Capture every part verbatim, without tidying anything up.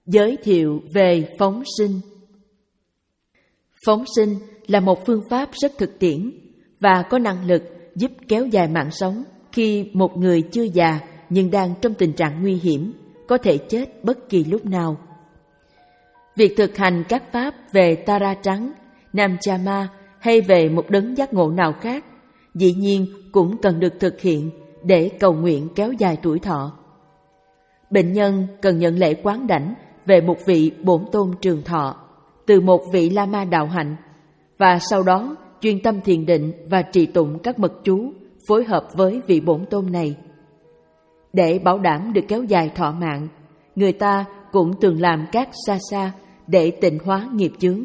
Giới thiệu về phóng sinh. Phóng sinh là một phương pháp rất thực tiễn và có năng lực giúp kéo dài mạng sống khi một người chưa già nhưng đang trong tình trạng nguy hiểm, có thể chết bất kỳ lúc nào. Việc thực hành các pháp về Tara trắng, Nam Chama hay về một đấng giác ngộ nào khác, dĩ nhiên cũng cần được thực hiện để cầu nguyện kéo dài tuổi thọ. Bệnh nhân cần nhận lễ quán đảnh về một vị bổn tôn trường thọ từ một vị Lama đạo hạnh, và sau đó chuyên tâm thiền định và trì tụng các mật chú phối hợp với vị bổn tôn này. Để bảo đảm được kéo dài thọ mạng, người ta cũng thường làm các sa sa để tịnh hóa nghiệp chướng.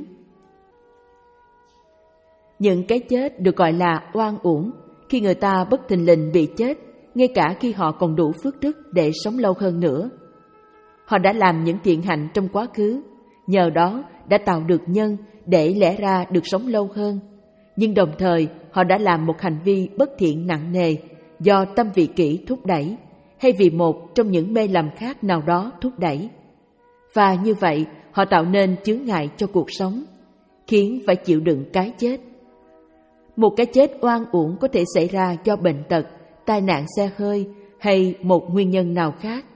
Những cái chết được gọi là oan uổng khi người ta bất thình lình bị chết, ngay cả khi họ còn đủ phước đức để sống lâu hơn nữa. Họ đã làm những thiện hạnh trong quá khứ, nhờ đó đã tạo được nhân để lẽ ra được sống lâu hơn. Nhưng đồng thời họ đã làm một hành vi bất thiện nặng nề do tâm vị kỷ thúc đẩy, hay vì một trong những mê lầm khác nào đó thúc đẩy. Và như vậy họ tạo nên chướng ngại cho cuộc sống, khiến phải chịu đựng cái chết. Một cái chết oan uổng có thể xảy ra do bệnh tật, tai nạn xe hơi hay một nguyên nhân nào khác.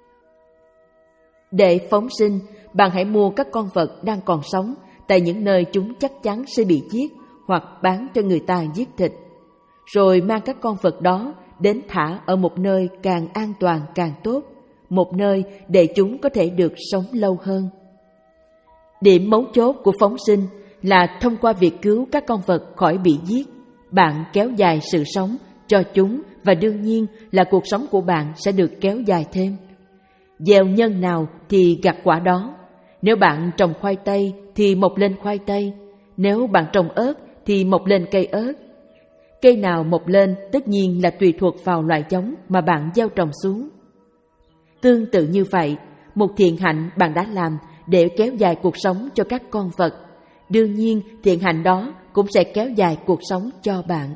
Để phóng sinh, bạn hãy mua các con vật đang còn sống tại những nơi chúng chắc chắn sẽ bị giết hoặc bán cho người ta giết thịt, rồi mang các con vật đó đến thả ở một nơi càng an toàn càng tốt, một nơi để chúng có thể được sống lâu hơn. Điểm mấu chốt của phóng sinh là thông qua việc cứu các con vật khỏi bị giết, bạn kéo dài sự sống cho chúng, và đương nhiên là cuộc sống của bạn sẽ được kéo dài thêm. Gieo nhân nào thì gặt quả đó. Nếu bạn trồng khoai tây thì mọc lên khoai tây, nếu bạn trồng ớt thì mọc lên cây ớt. Cây nào mọc lên tất nhiên là tùy thuộc vào loại giống mà bạn gieo trồng xuống. Tương tự như vậy, một thiện hạnh bạn đã làm để kéo dài cuộc sống cho các con vật, đương nhiên thiện hạnh đó cũng sẽ kéo dài cuộc sống cho bạn.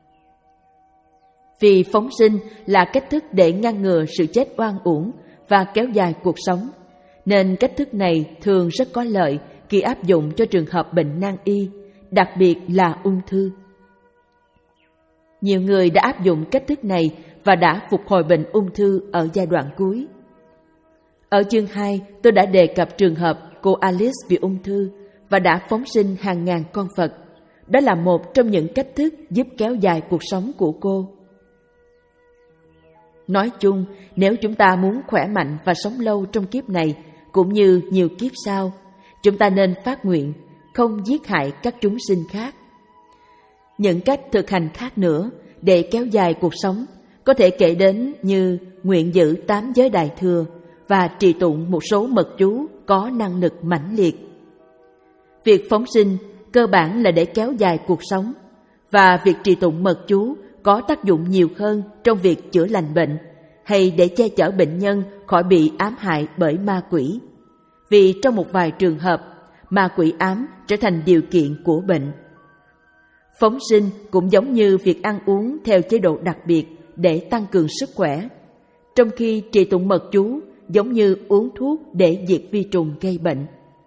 Vì phóng sinh là cách thức để ngăn ngừa sự chết oan uổng và kéo dài cuộc sống, nên cách thức này thường rất có lợi khi áp dụng cho trường hợp bệnh nan y, đặc biệt là ung thư. Nhiều người đã áp dụng cách thức này và đã phục hồi bệnh ung thư ở giai đoạn cuối. Ở chương hai, tôi đã đề cập trường hợp cô Alice bị ung thư và đã phóng sinh hàng ngàn con vật. Đó là một trong những cách thức giúp kéo dài cuộc sống của cô. Nói chung, nếu chúng ta muốn khỏe mạnh và sống lâu trong kiếp này, cũng như nhiều kiếp sau, chúng ta nên phát nguyện không giết hại các chúng sinh khác. Những cách thực hành khác nữa để kéo dài cuộc sống có thể kể đến như nguyện giữ tám giới đại thừa và trì tụng một số mật chú có năng lực mãnh liệt. Việc phóng sinh cơ bản là để kéo dài cuộc sống, và việc trì tụng mật chú có tác dụng nhiều hơn trong việc chữa lành bệnh hay để che chở bệnh nhân khỏi bị ám hại bởi ma quỷ. Vì trong một vài trường hợp, ma quỷ ám trở thành điều kiện của bệnh. Phóng sinh cũng giống như việc ăn uống theo chế độ đặc biệt để tăng cường sức khỏe, trong khi trì tụng mật chú giống như uống thuốc để diệt vi trùng gây bệnh.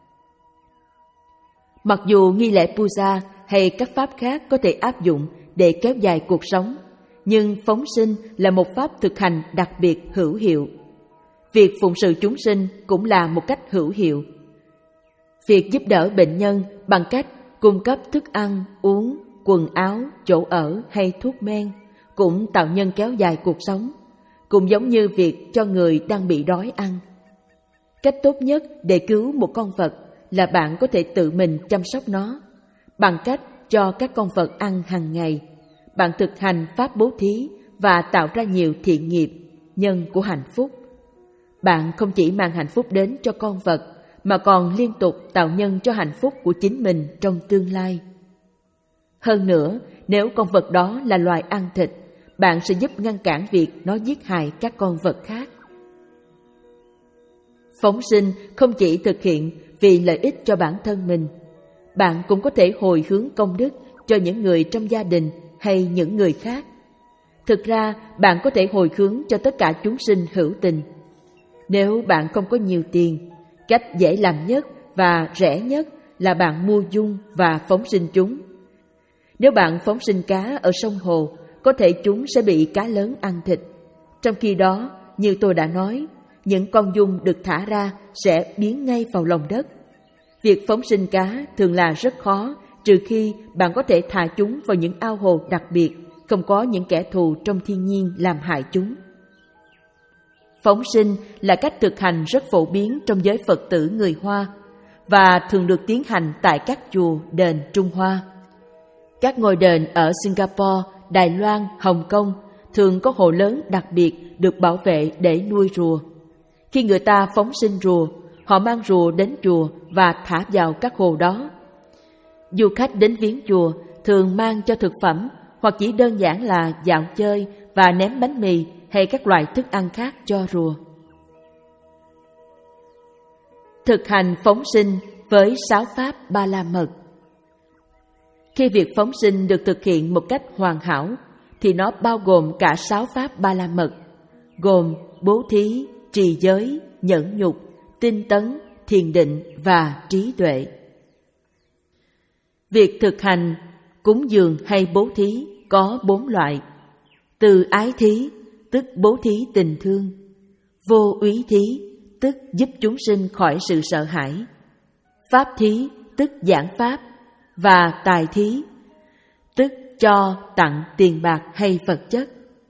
Mặc dù nghi lễ puja hay các pháp khác có thể áp dụng để kéo dài cuộc sống, nhưng phóng sinh là một pháp thực hành đặc biệt hữu hiệu. Việc phụng sự chúng sinh cũng là một cách hữu hiệu. Việc giúp đỡ bệnh nhân bằng cách cung cấp thức ăn, uống, quần áo, chỗ ở hay thuốc men cũng tạo nhân kéo dài cuộc sống, cũng giống như việc cho người đang bị đói ăn. Cách tốt nhất để cứu một con vật là bạn có thể tự mình chăm sóc nó, bằng cách cho các con vật ăn hàng ngày. Bạn thực hành pháp bố thí và tạo ra nhiều thiện nghiệp, nhân của hạnh phúc. Bạn không chỉ mang hạnh phúc đến cho con vật, mà còn liên tục tạo nhân cho hạnh phúc của chính mình trong tương lai. Hơn nữa, nếu con vật đó là loài ăn thịt, bạn sẽ giúp ngăn cản việc nó giết hại các con vật khác. Phóng sinh không chỉ thực hiện vì lợi ích cho bản thân mình, bạn cũng có thể hồi hướng công đức cho những người trong gia đình hay những người khác. Thực ra, bạn có thể hồi hướng cho tất cả chúng sinh hữu tình. Nếu bạn không có nhiều tiền, Cách dễ làm nhất và rẻ nhất là bạn mua dung và phóng sinh chúng. Nếu bạn phóng sinh cá ở sông hồ, có thể chúng sẽ bị cá lớn ăn thịt. Trong khi đó, như tôi đã nói, những con dung được thả ra sẽ biến ngay vào lòng đất. Việc phóng sinh cá thường là rất khó, trừ khi bạn có thể thả chúng vào những ao hồ đặc biệt, không có những kẻ thù trong thiên nhiên làm hại chúng. Phóng sinh là cách thực hành rất phổ biến trong giới Phật tử người Hoa và thường được tiến hành tại các chùa, đền Trung Hoa. Các ngôi đền ở Singapore, Đài Loan, Hồng Kông thường có hồ lớn đặc biệt được bảo vệ để nuôi rùa. Khi người ta phóng sinh rùa, họ mang rùa đến chùa và thả vào các hồ đó. Du khách đến viếng chùa thường mang cho thực phẩm hoặc chỉ đơn giản là dạo chơi và ném bánh mì hay các loại thức ăn khác cho rùa. Thực hành phóng sinh với sáu pháp Ba La Mật. Khi việc phóng sinh được thực hiện một cách hoàn hảo, thì nó bao gồm cả sáu pháp Ba La Mật, gồm bố thí, trì giới, nhẫn nhục, tinh tấn, thiền định và trí tuệ. Việc thực hành cúng dường hay bố thí có bốn loại: từ ái thí, tức bố thí tình thương; vô úy thí, tức giúp chúng sinh khỏi sự sợ hãi; pháp thí, tức giảng pháp; và tài thí, tức cho tặng tiền bạc hay vật chất.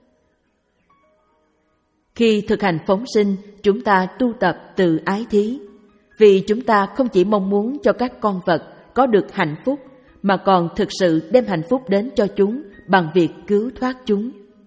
Khi thực hành phóng sinh, chúng ta tu tập từ ái thí, vì chúng ta không chỉ mong muốn cho các con vật có được hạnh phúc, mà còn thực sự đem hạnh phúc đến cho chúng bằng việc cứu thoát chúng.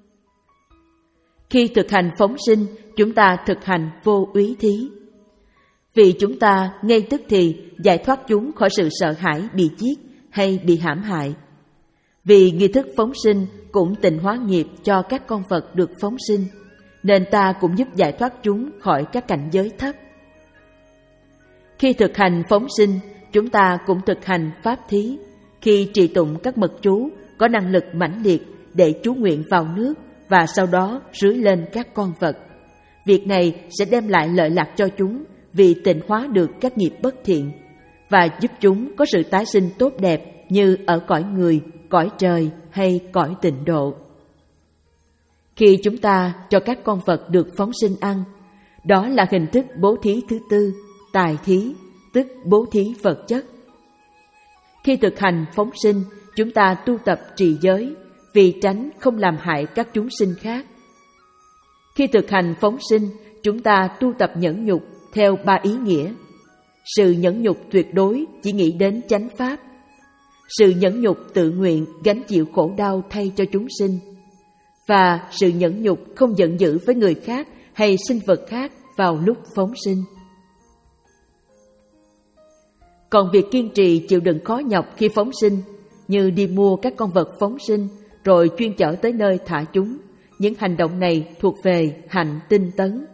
Khi thực hành phóng sinh, chúng ta thực hành vô úy thí, vì chúng ta ngay tức thì giải thoát chúng khỏi sự sợ hãi bị giết hay bị hãm hại. Vì nghi thức phóng sinh cũng tịnh hóa nghiệp cho các con vật được phóng sinh, nên ta cũng giúp giải thoát chúng khỏi các cảnh giới thấp. Khi thực hành phóng sinh, chúng ta cũng thực hành pháp thí, khi trì tụng các mật chú có năng lực mãnh liệt để chú nguyện vào nước và sau đó rưới lên các con vật. Việc này sẽ đem lại lợi lạc cho chúng vì tịnh hóa được các nghiệp bất thiện và giúp chúng có sự tái sinh tốt đẹp như ở cõi người, cõi trời hay cõi tịnh độ. Khi chúng ta cho các con vật được phóng sinh ăn, đó là hình thức bố thí thứ tư, tài thí, tức bố thí vật chất. Khi thực hành phóng sinh, chúng ta tu tập trì giới vì tránh không làm hại các chúng sinh khác. Khi thực hành phóng sinh, chúng ta tu tập nhẫn nhục theo ba ý nghĩa. Sự nhẫn nhục tuyệt đối chỉ nghĩ đến chánh pháp. Sự nhẫn nhục tự nguyện gánh chịu khổ đau thay cho chúng sinh. Và sự nhẫn nhục không giận dữ với người khác hay sinh vật khác vào lúc phóng sinh. Còn việc kiên trì chịu đựng khó nhọc khi phóng sinh, như đi mua các con vật phóng sinh rồi chuyên chở tới nơi thả chúng, những hành động này thuộc về hạnh tinh tấn.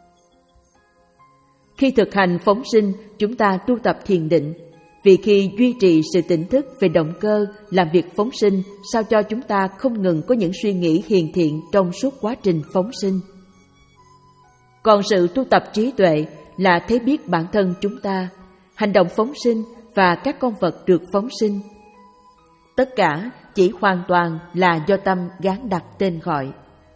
Khi thực hành phóng sinh, chúng ta tu tập thiền định, vì khi duy trì sự tỉnh thức về động cơ làm việc phóng sinh sao cho chúng ta không ngừng có những suy nghĩ hiền thiện trong suốt quá trình phóng sinh. Còn sự tu tập trí tuệ là thấy biết bản thân chúng ta, hành động phóng sinh và các con vật được phóng sinh. Tất cả chỉ hoàn toàn là do tâm gán đặt tên gọi.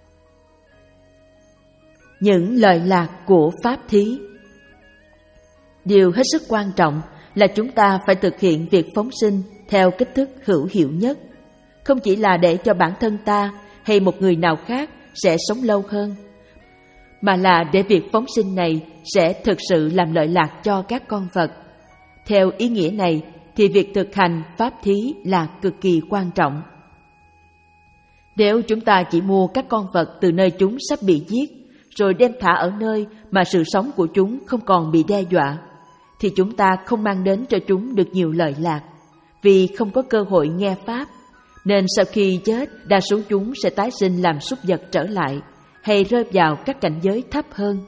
Những lợi lạc của pháp thí. Điều hết sức quan trọng là chúng ta phải thực hiện việc phóng sinh theo cách thức hữu hiệu nhất, không chỉ là để cho bản thân ta hay một người nào khác sẽ sống lâu hơn, mà là để việc phóng sinh này sẽ thực sự làm lợi lạc cho các con vật. Theo ý nghĩa này thì việc thực hành pháp thí là cực kỳ quan trọng. Nếu chúng ta chỉ mua các con vật từ nơi chúng sắp bị giết, rồi đem thả ở nơi mà sự sống của chúng không còn bị đe dọa, thì chúng ta không mang đến cho chúng được nhiều lợi lạc, vì không có cơ hội nghe pháp, nên sau khi chết, đa số chúng sẽ tái sinh làm súc vật trở lại, hay rơi vào các cảnh giới thấp hơn.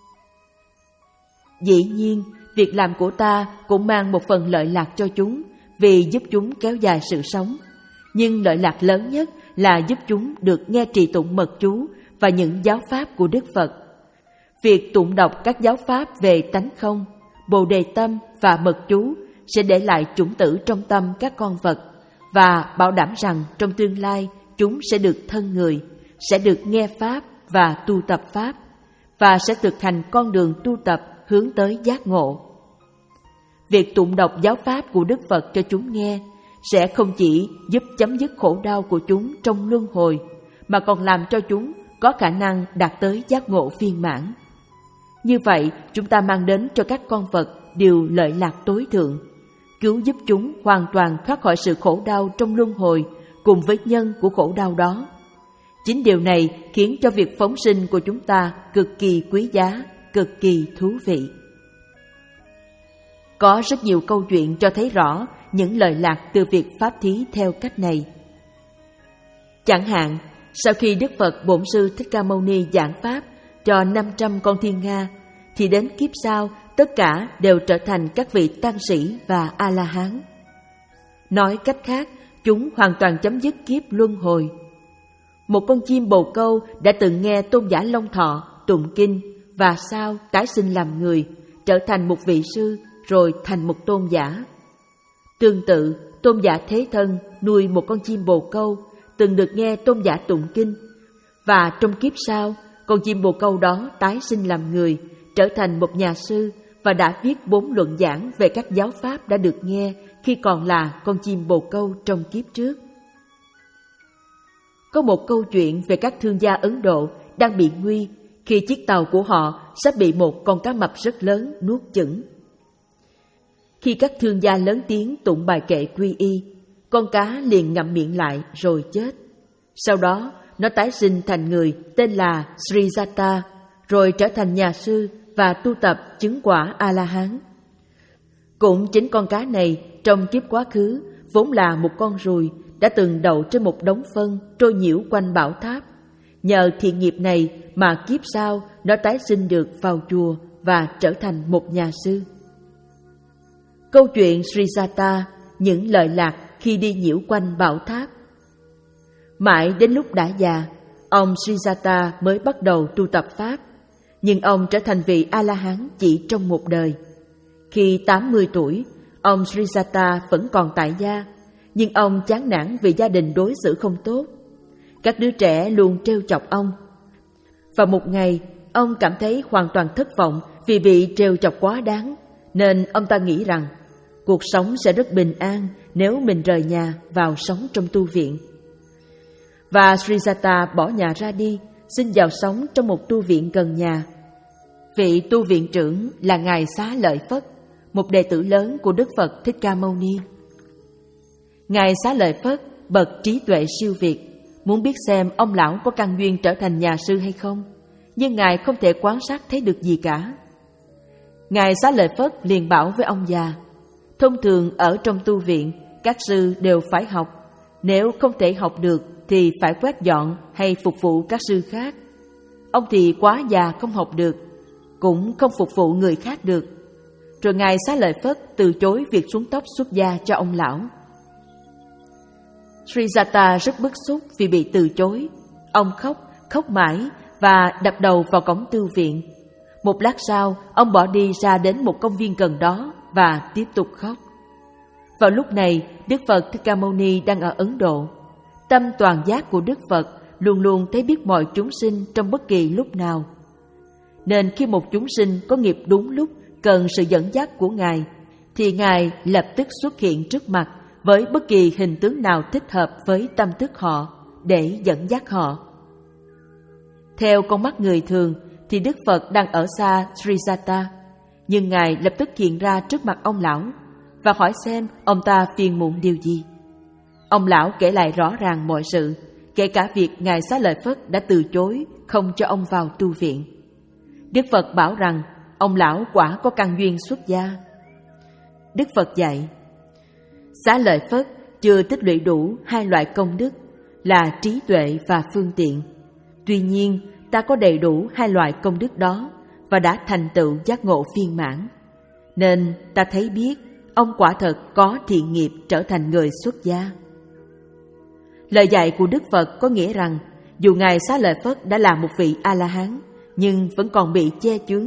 Dĩ nhiên, việc làm của ta cũng mang một phần lợi lạc cho chúng, vì giúp chúng kéo dài sự sống. Nhưng lợi lạc lớn nhất là giúp chúng được nghe trì tụng mật chú và những giáo pháp của Đức Phật. Việc tụng đọc các giáo pháp về tánh không, Bồ Đề Tâm và mật chú sẽ để lại chủng tử trong tâm các con vật và bảo đảm rằng trong tương lai chúng sẽ được thân người, sẽ được nghe Pháp và tu tập Pháp, và sẽ thực hành con đường tu tập hướng tới giác ngộ. Việc tụng đọc giáo Pháp của Đức Phật cho chúng nghe sẽ không chỉ giúp chấm dứt khổ đau của chúng trong luân hồi, mà còn làm cho chúng có khả năng đạt tới giác ngộ viên mãn. Như vậy, chúng ta mang đến cho các con vật điều lợi lạc tối thượng, cứu giúp chúng hoàn toàn thoát khỏi sự khổ đau trong luân hồi cùng với nhân của khổ đau đó. Chính điều này khiến cho việc phóng sinh của chúng ta cực kỳ quý giá, cực kỳ thú vị. Có rất nhiều câu chuyện cho thấy rõ những lợi lạc từ việc pháp thí theo cách này. Chẳng hạn, sau khi Đức Phật Bổn Sư Thích Ca Mâu Ni giảng Pháp cho năm trăm con thiên nga, thì đến kiếp sau tất cả đều trở thành các vị tăng sĩ và A-la-hán. Nói cách khác, chúng hoàn toàn chấm dứt kiếp luân hồi. Một con chim bồ câu đã từng nghe Tôn giả Long Thọ tụng kinh và sau tái sinh làm người, trở thành một vị sư rồi thành một tôn giả. Tương tự, Tôn giả Thế Thân nuôi một con chim bồ câu, từng được nghe Tôn giả tụng kinh, và trong kiếp sau, con chim bồ câu đó tái sinh làm người, trở thành một nhà sư và đã viết bốn luận giảng về các giáo pháp đã được nghe khi còn là con chim bồ câu trong kiếp trước. Có một câu chuyện về các thương gia Ấn Độ đang bị nguy khi chiếc tàu của họ sắp bị một con cá mập rất lớn nuốt chửng. Khi các thương gia lớn tiếng tụng bài kệ quy y, con cá liền ngậm miệng lại rồi chết. Sau đó, nó tái sinh thành người tên là Srijata, rồi trở thành nhà sư và tu tập chứng quả A-la-hán. Cũng chính con cá này trong kiếp quá khứ vốn là một con ruồi đã từng đậu trên một đống phân trôi nhiễu quanh bảo tháp. Nhờ thiện nghiệp này mà kiếp sau nó tái sinh được vào chùa và trở thành một nhà sư. Câu chuyện Srijata, những lợi lạc khi đi nhiễu quanh bảo tháp. Mãi đến lúc đã già, ông Srijata mới bắt đầu tu tập Pháp, nhưng ông trở thành vị A-la-hán chỉ trong một đời. Khi tám mươi tuổi, ông Srijata vẫn còn tại gia, nhưng ông chán nản vì gia đình đối xử không tốt. Các đứa trẻ luôn trêu chọc ông. Và một ngày, ông cảm thấy hoàn toàn thất vọng vì bị trêu chọc quá đáng, nên ông ta nghĩ rằng cuộc sống sẽ rất bình an nếu mình rời nhà vào sống trong tu viện. Và Srijata bỏ nhà ra đi, xin vào sống trong một tu viện gần nhà. Vị tu viện trưởng là Ngài Xá Lợi Phất, một đệ tử lớn của Đức Phật Thích Ca Mâu Ni. Ngài Xá Lợi Phất bậc trí tuệ siêu việt, muốn biết xem ông lão có căn duyên trở thành nhà sư hay không, nhưng Ngài không thể quan sát thấy được gì cả. Ngài Xá Lợi Phất liền bảo với ông già: thông thường ở trong tu viện, các sư đều phải học, nếu không thể học được thì phải quét dọn hay phục vụ các sư khác. Ông thì quá già không học được, cũng không phục vụ người khác được. Rồi Ngài Xá Lợi Phất từ chối việc xuống tóc xuất gia cho ông lão. Srijata rất bức xúc vì bị từ chối. Ông khóc, khóc mãi và đập đầu vào cổng tu viện. Một lát sau, ông bỏ đi ra đến một công viên gần đó và tiếp tục khóc. Vào lúc này, Đức Phật Thích Ca Mâu Ni đang ở Ấn Độ. Tâm toàn giác của Đức Phật luôn luôn thấy biết mọi chúng sinh trong bất kỳ lúc nào. Nên khi một chúng sinh có nghiệp đúng lúc cần sự dẫn dắt của Ngài, thì Ngài lập tức xuất hiện trước mặt với bất kỳ hình tướng nào thích hợp với tâm thức họ để dẫn dắt họ. Theo con mắt người thường thì Đức Phật đang ở xa Srijata, nhưng Ngài lập tức hiện ra trước mặt ông lão và hỏi xem ông ta phiền muộn điều gì. Ông lão kể lại rõ ràng mọi sự, kể cả việc Ngài Xá Lợi Phất đã từ chối không cho ông vào tu viện. Đức Phật bảo rằng ông lão quả có căn duyên xuất gia. Đức Phật dạy: Xá Lợi Phất chưa tích lũy đủ hai loại công đức là trí tuệ và phương tiện. Tuy nhiên, ta có đầy đủ hai loại công đức đó và đã thành tựu giác ngộ viên mãn. Nên ta thấy biết ông quả thật có thiện nghiệp trở thành người xuất gia. Lời dạy của Đức Phật có nghĩa rằng dù Ngài Xá Lợi Phất đã là một vị A-la-hán, nhưng vẫn còn bị che chướng,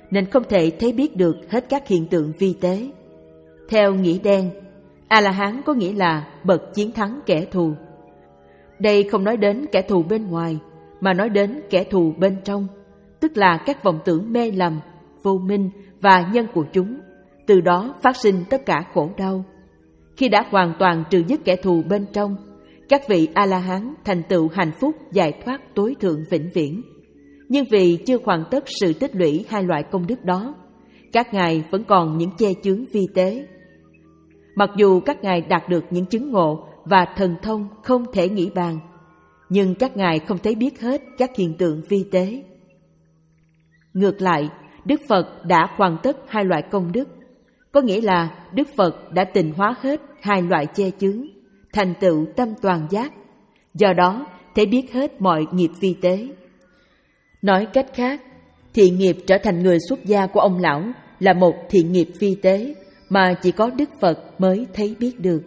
nên không thể thấy biết được hết các hiện tượng vi tế. Theo nghĩa đen, A-la-hán có nghĩa là bậc chiến thắng kẻ thù. Đây không nói đến kẻ thù bên ngoài, mà nói đến kẻ thù bên trong, tức là các vọng tưởng mê lầm, vô minh và nhân của chúng, từ đó phát sinh tất cả khổ đau. Khi đã hoàn toàn trừ dứt kẻ thù bên trong, các vị A-la-hán thành tựu hạnh phúc giải thoát tối thượng vĩnh viễn. Nhưng vì chưa hoàn tất sự tích lũy hai loại công đức đó, các ngài vẫn còn những che chướng vi tế. Mặc dù các ngài đạt được những chứng ngộ và thần thông không thể nghĩ bàn, nhưng các ngài không thấy biết hết các hiện tượng vi tế. Ngược lại, Đức Phật đã hoàn tất hai loại công đức, có nghĩa là Đức Phật đã tịnh hóa hết hai loại che chướng, thành tựu tâm toàn giác, do đó thấy biết hết mọi nghiệp vi tế. Nói cách khác, thiện nghiệp trở thành người xuất gia của ông lão là một thiện nghiệp vi tế mà chỉ có Đức Phật mới thấy biết được.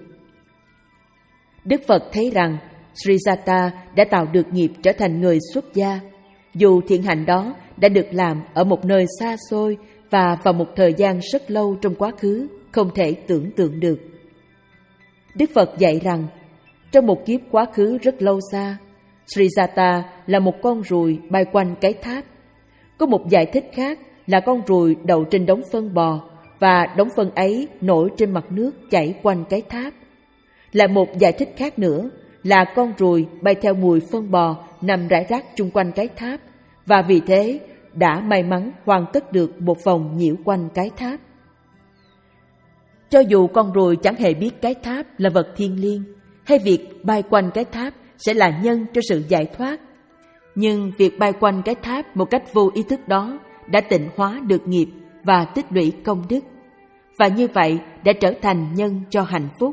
Đức Phật thấy rằng Srijata đã tạo được nghiệp trở thành người xuất gia, dù thiện hạnh đó đã được làm ở một nơi xa xôi và vào một thời gian rất lâu trong quá khứ, không thể tưởng tượng được. Đức Phật dạy rằng, trong một kiếp quá khứ rất lâu xa, Srijata là một con ruồi bay quanh cái tháp. Có một giải thích khác là con ruồi đậu trên đống phân bò và đống phân ấy nổi trên mặt nước chảy quanh cái tháp. Lại một giải thích khác nữa là con ruồi bay theo mùi phân bò nằm rải rác chung quanh cái tháp và vì thế đã may mắn hoàn tất được một vòng nhiễu quanh cái tháp. Cho dù con ruồi chẳng hề biết cái tháp là vật thiêng liêng, hay việc bay quanh cái tháp sẽ là nhân cho sự giải thoát, nhưng việc bay quanh cái tháp một cách vô ý thức đó đã tịnh hóa được nghiệp và tích lũy công đức, và như vậy đã trở thành nhân cho hạnh phúc.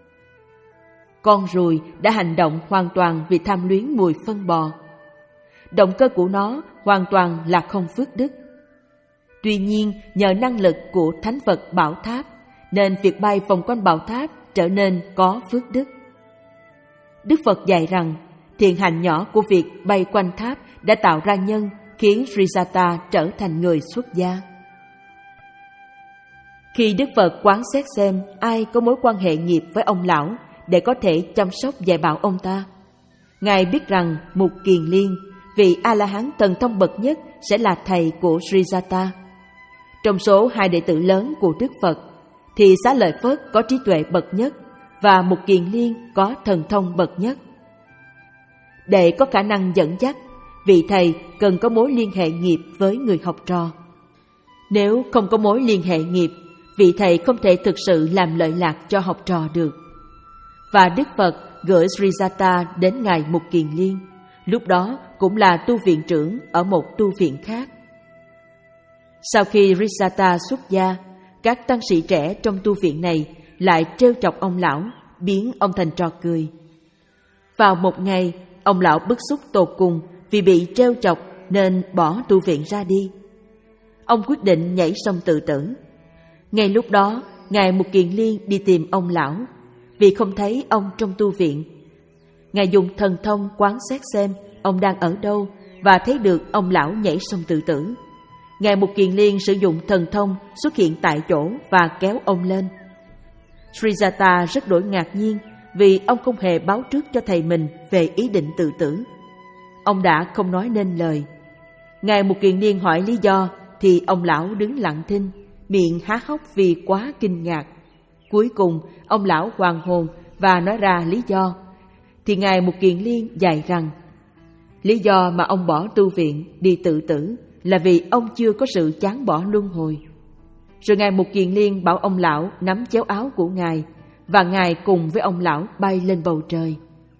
Con ruồi đã hành động hoàn toàn vì tham luyến mùi phân bò. Động cơ của nó hoàn toàn là không phước đức. Tuy nhiên, nhờ năng lực của Thánh Vật Bảo Tháp, nên việc bay vòng quanh bảo tháp trở nên có phước đức. Đức Phật dạy rằng, thiện hành nhỏ của việc bay quanh tháp đã tạo ra nhân khiến Srijata trở thành người xuất gia. Khi Đức Phật quán xét xem ai có mối quan hệ nghiệp với ông lão để có thể chăm sóc dạy bảo ông ta, Ngài biết rằng Mục Kiền Liên, vị A-la-hán thần thông bậc nhất, sẽ là thầy của Srijata. Trong số hai đệ tử lớn của Đức Phật, thì Xá Lợi Phất có trí tuệ bậc nhất và Mục Kiền Liên có thần thông bậc nhất. Để có khả năng dẫn dắt, vị thầy cần có mối liên hệ nghiệp với người học trò. Nếu không có mối liên hệ nghiệp, vị thầy không thể thực sự làm lợi lạc cho học trò được. Và Đức Phật gửi Srijata đến Ngài Mục Kiền Liên, lúc đó cũng là tu viện trưởng ở một tu viện khác. Sau khi Srijata xuất gia, các tăng sĩ trẻ trong tu viện này lại trêu chọc ông lão, biến ông thành trò cười. Vào một ngày, ông lão bức xúc tột cùng vì bị trêu chọc nên bỏ tu viện ra đi. Ông quyết định nhảy sông tự tử. Ngay lúc đó, Ngài Mục Kiền Liên đi tìm ông lão, vì không thấy ông trong tu viện. Ngài dùng thần thông quán xét xem ông đang ở đâu và thấy được ông lão nhảy sông tự tử. Ngài Mục Kiền Liên sử dụng thần thông xuất hiện tại chỗ và kéo ông lên. Srijata rất đổi ngạc nhiên vì ông không hề báo trước cho thầy mình về ý định tự tử. Ông đã không nói nên lời. Ngài Mục Kiền Liên hỏi lý do thì ông lão đứng lặng thinh, miệng há hốc vì quá kinh ngạc. Cuối cùng ông lão hoàn hồn và nói ra lý do. Thì Ngài Mục Kiền Liên dạy rằng lý do mà ông bỏ tu viện đi tự tử là vì ông chưa có sự chán bỏ luân hồi. Rồi Ngài Mục Kiền Liên bảo ông lão nắm chéo áo của Ngài, và Ngài cùng với ông lão bay lên bầu trời.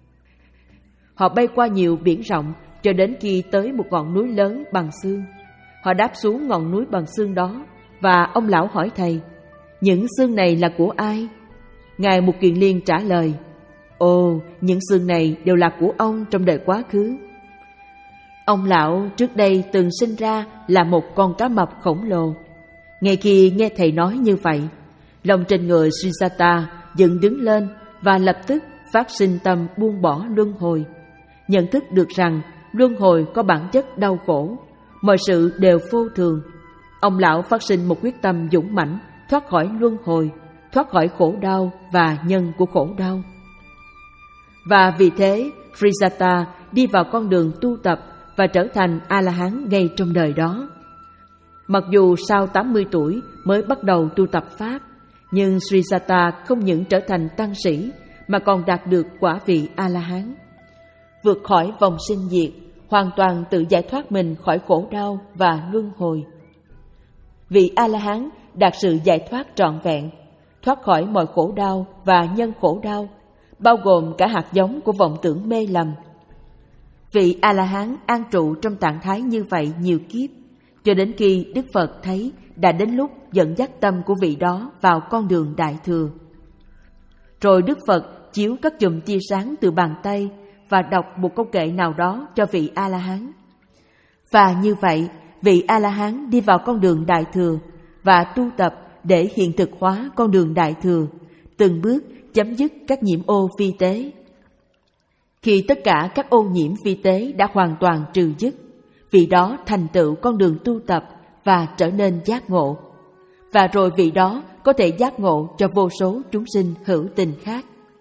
Họ bay qua nhiều biển rộng cho đến khi tới một ngọn núi lớn bằng xương. Họ đáp xuống ngọn núi bằng xương đó, và ông lão hỏi thầy, những xương này là của ai? Ngài Mục Kiền Liên trả lời, ồ, những xương này đều là của ông trong đời quá khứ. Ông lão trước đây từng sinh ra là một con cá mập khổng lồ. Ngay khi nghe thầy nói như vậy, lòng trên người Srijata dựng đứng lên và lập tức phát sinh tâm buông bỏ luân hồi, nhận thức được rằng luân hồi có bản chất đau khổ, mọi sự đều vô thường. Ông lão phát sinh một quyết tâm dũng mãnh, thoát khỏi luân hồi, thoát khỏi khổ đau và nhân của khổ đau. Và vì thế, Srijata đi vào con đường tu tập và trở thành A-la-hán ngay trong đời đó. Mặc dù sau tám mươi tuổi mới bắt đầu tu tập Pháp, nhưng Srijata không những trở thành tăng sĩ mà còn đạt được quả vị A-la-hán, vượt khỏi vòng sinh diệt, hoàn toàn tự giải thoát mình khỏi khổ đau và luân hồi. Vị A-la-hán đạt sự giải thoát trọn vẹn, thoát khỏi mọi khổ đau và nhân khổ đau, bao gồm cả hạt giống của vọng tưởng mê lầm. Vị A-la-hán an trụ trong trạng thái như vậy nhiều kiếp, cho đến khi Đức Phật thấy đã đến lúc dẫn dắt tâm của vị đó vào con đường Đại Thừa. Rồi Đức Phật chiếu các chùm tia sáng từ bàn tay và đọc một câu kệ nào đó cho vị A-la-hán. Và như vậy, vị A-la-hán đi vào con đường Đại Thừa và tu tập để hiện thực hóa con đường Đại Thừa, từng bước chấm dứt các nhiễm ô vi tế. Khi tất cả các ô nhiễm vi tế đã hoàn toàn trừ dứt, vị đó thành tựu con đường tu tập và trở nên giác ngộ. Và rồi vị đó có thể giác ngộ cho vô số chúng sinh hữu tình khác.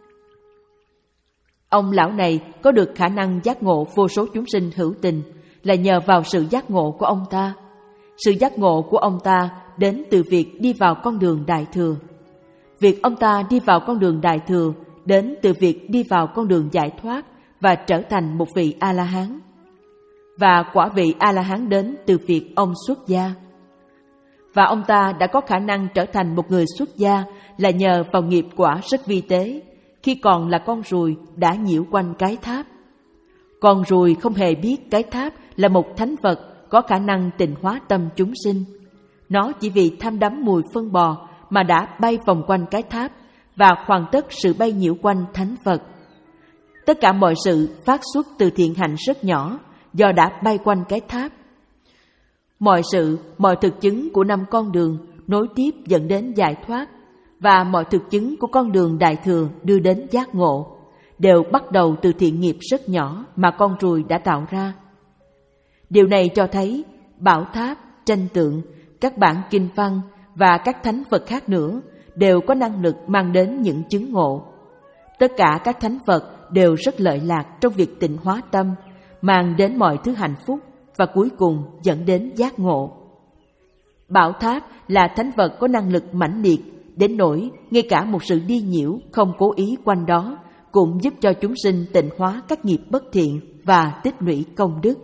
Ông lão này có được khả năng giác ngộ vô số chúng sinh hữu tình là nhờ vào sự giác ngộ của ông ta. Sự giác ngộ của ông ta đến từ việc đi vào con đường Đại Thừa. Việc ông ta đi vào con đường Đại Thừa đến từ việc đi vào con đường giải thoát và trở thành một vị A-la-hán. Và quả vị A-la-hán đến từ việc ông xuất gia. Và ông ta đã có khả năng trở thành một người xuất gia là nhờ vào nghiệp quả rất vi tế, khi còn là con ruồi đã nhiễu quanh cái tháp. Con ruồi không hề biết cái tháp là một thánh vật có khả năng tịnh hóa tâm chúng sinh. Nó chỉ vì tham đắm mùi phân bò mà đã bay vòng quanh cái tháp và hoàn tất sự bay nhiễu quanh thánh vật. Tất cả mọi sự phát xuất từ thiện hạnh rất nhỏ do đã bay quanh cái tháp. Mọi sự, mọi thực chứng của năm con đường nối tiếp dẫn đến giải thoát, và mọi thực chứng của con đường Đại Thừa đưa đến giác ngộ, đều bắt đầu từ thiện nghiệp rất nhỏ mà con ruồi đã tạo ra. Điều này cho thấy bảo tháp, tranh tượng, các bản kinh văn và các thánh Phật khác nữa đều có năng lực mang đến những chứng ngộ. Tất cả các thánh Phật đều rất lợi lạc trong việc tịnh hóa tâm, mang đến mọi thứ hạnh phúc và cuối cùng dẫn đến giác ngộ. Bảo tháp là thánh vật có năng lực mãnh liệt đến nỗi ngay cả một sự đi nhiễu không cố ý quanh đó cũng giúp cho chúng sinh tịnh hóa các nghiệp bất thiện và tích lũy công đức.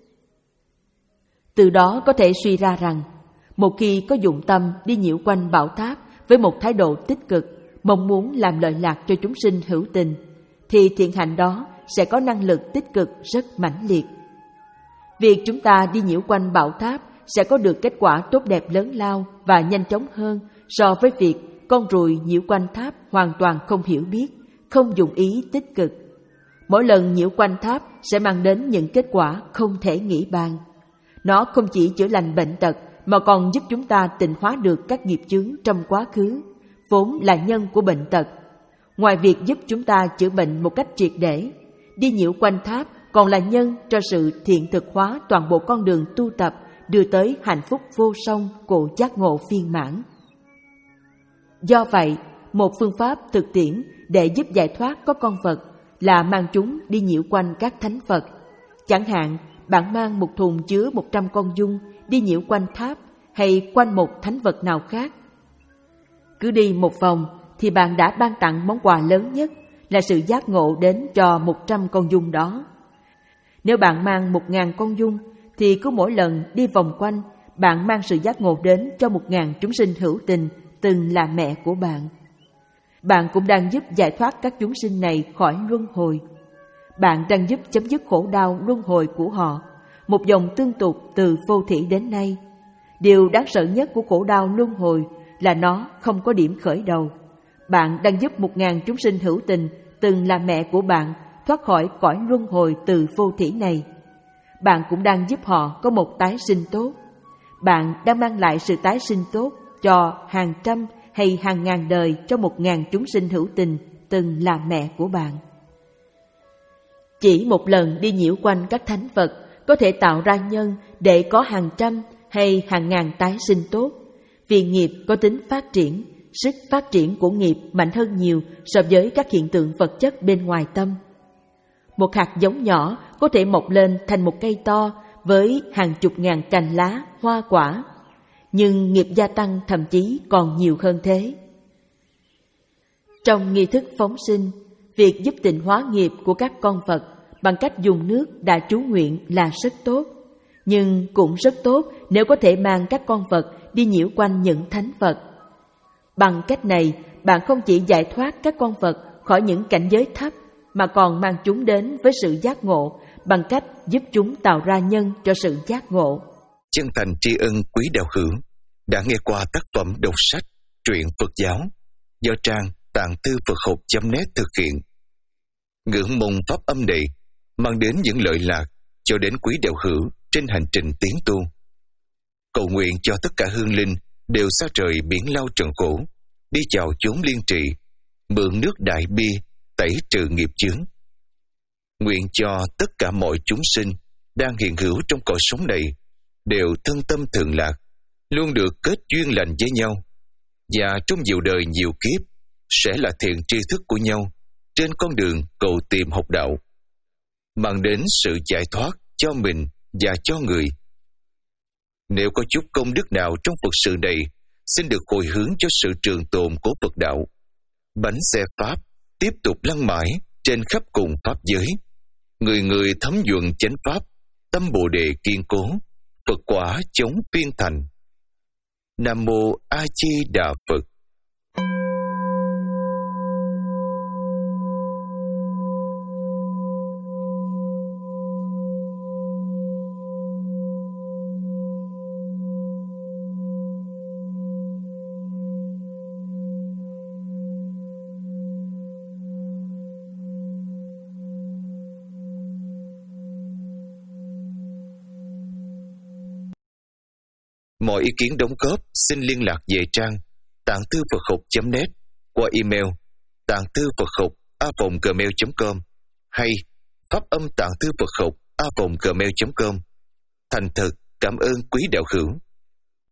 Từ đó có thể suy ra rằng, một khi có dụng tâm đi nhiễu quanh bảo tháp với một thái độ tích cực, mong muốn làm lợi lạc cho chúng sinh hữu tình, thì thiện hạnh đó sẽ có năng lực tích cực rất mãnh liệt. Việc chúng ta đi nhiễu quanh bảo tháp sẽ có được kết quả tốt đẹp lớn lao và nhanh chóng hơn so với việc con ruồi nhiễu quanh tháp hoàn toàn không hiểu biết, không dụng ý tích cực. Mỗi lần nhiễu quanh tháp sẽ mang đến những kết quả không thể nghĩ bàn. Nó không chỉ chữa lành bệnh tật mà còn giúp chúng ta tịnh hóa được các nghiệp chướng trong quá khứ, vốn là nhân của bệnh tật. Ngoài việc giúp chúng ta chữa bệnh một cách triệt để, đi nhiễu quanh tháp còn là nhân cho sự thiện thực hóa toàn bộ con đường tu tập đưa tới hạnh phúc vô song của giác ngộ viên mãn. Do vậy, một phương pháp thực tiễn để giúp giải thoát có con vật là mang chúng đi nhiễu quanh các thánh Phật. Chẳng hạn, bạn mang một thùng chứa một trăm con giun đi nhiễu quanh tháp hay quanh một thánh vật nào khác. Cứ đi một vòng thì bạn đã ban tặng món quà lớn nhất là sự giác ngộ đến cho một trăm con giun đó. Nếu bạn mang một ngàn con giun thì cứ mỗi lần đi vòng quanh, bạn mang sự giác ngộ đến cho một ngàn chúng sinh hữu tình từng là mẹ của bạn. Bạn cũng đang giúp giải thoát các chúng sinh này khỏi luân hồi. Bạn đang giúp chấm dứt khổ đau luân hồi của họ, một dòng tương tục từ vô thỉ đến nay. Điều đáng sợ nhất của khổ đau luân hồi là nó không có điểm khởi đầu. Bạn đang giúp một ngàn chúng sinh hữu tình từng là mẹ của bạn thoát khỏi cõi luân hồi từ vô thỉ này. Bạn cũng đang giúp họ có một tái sinh tốt. Bạn đang mang lại sự tái sinh tốt cho hàng trăm hay hàng ngàn đời cho một ngàn chúng sinh hữu tình từng là mẹ của bạn. Chỉ một lần đi nhiễu quanh các thánh vật có thể tạo ra nhân để có hàng trăm hay hàng ngàn tái sinh tốt, vì nghiệp có tính phát triển, sức phát triển của nghiệp mạnh hơn nhiều so với các hiện tượng vật chất bên ngoài tâm. Một hạt giống nhỏ có thể mọc lên thành một cây to với hàng chục ngàn cành lá, hoa quả, nhưng nghiệp gia tăng thậm chí còn nhiều hơn thế. Trong nghi thức phóng sinh, việc giúp tịnh hóa nghiệp của các con vật bằng cách dùng nước đã chú nguyện là rất tốt, nhưng cũng rất tốt nếu có thể mang các con vật đi nhiễu quanh những thánh vật. Bằng cách này, bạn không chỉ giải thoát các con vật khỏi những cảnh giới thấp, mà còn mang chúng đến với sự giác ngộ bằng cách giúp chúng tạo ra nhân cho sự giác ngộ. Chân thành tri ân quý đạo hữu đã nghe qua tác phẩm đọc sách truyện Phật giáo do trang tạng thư Phật học chấm net thực hiện. Ngưỡng mong pháp âm này mang đến những lợi lạc cho đến quý đạo hữu trên hành trình tiến tu. Cầu nguyện cho tất cả hương linh đều xa trời biển lao trần khổ, đi chào chốn liên trị, mượn nước đại bi tẩy trừ nghiệp chướng. Nguyện cho tất cả mọi chúng sinh đang hiện hữu trong cõi sống này đều thân tâm thường lạc, luôn được kết duyên lành với nhau, và trong nhiều đời nhiều kiếp sẽ là thiện tri thức của nhau trên con đường cầu tìm học đạo, mang đến sự giải thoát cho mình và cho người. Nếu có chút công đức nào trong Phật sự này, xin được hồi hướng cho sự trường tồn của Phật đạo. Bánh xe Pháp tiếp tục lăn mãi trên khắp cùng Pháp giới. Người người thấm nhuận chánh Pháp, tâm Bồ Đề kiên cố, Phật quả chống phiên thành. Nam Mô A Di Đà Phật. Mọi ý kiến đóng góp xin liên lạc về trang tạng thư Phật học chấm net qua email tạng thư Phật học a vòng gmail chấm com hay pháp âm tạng thư Phật học a vòng gmail chấm com. Thành thật cảm ơn quý đạo hữu.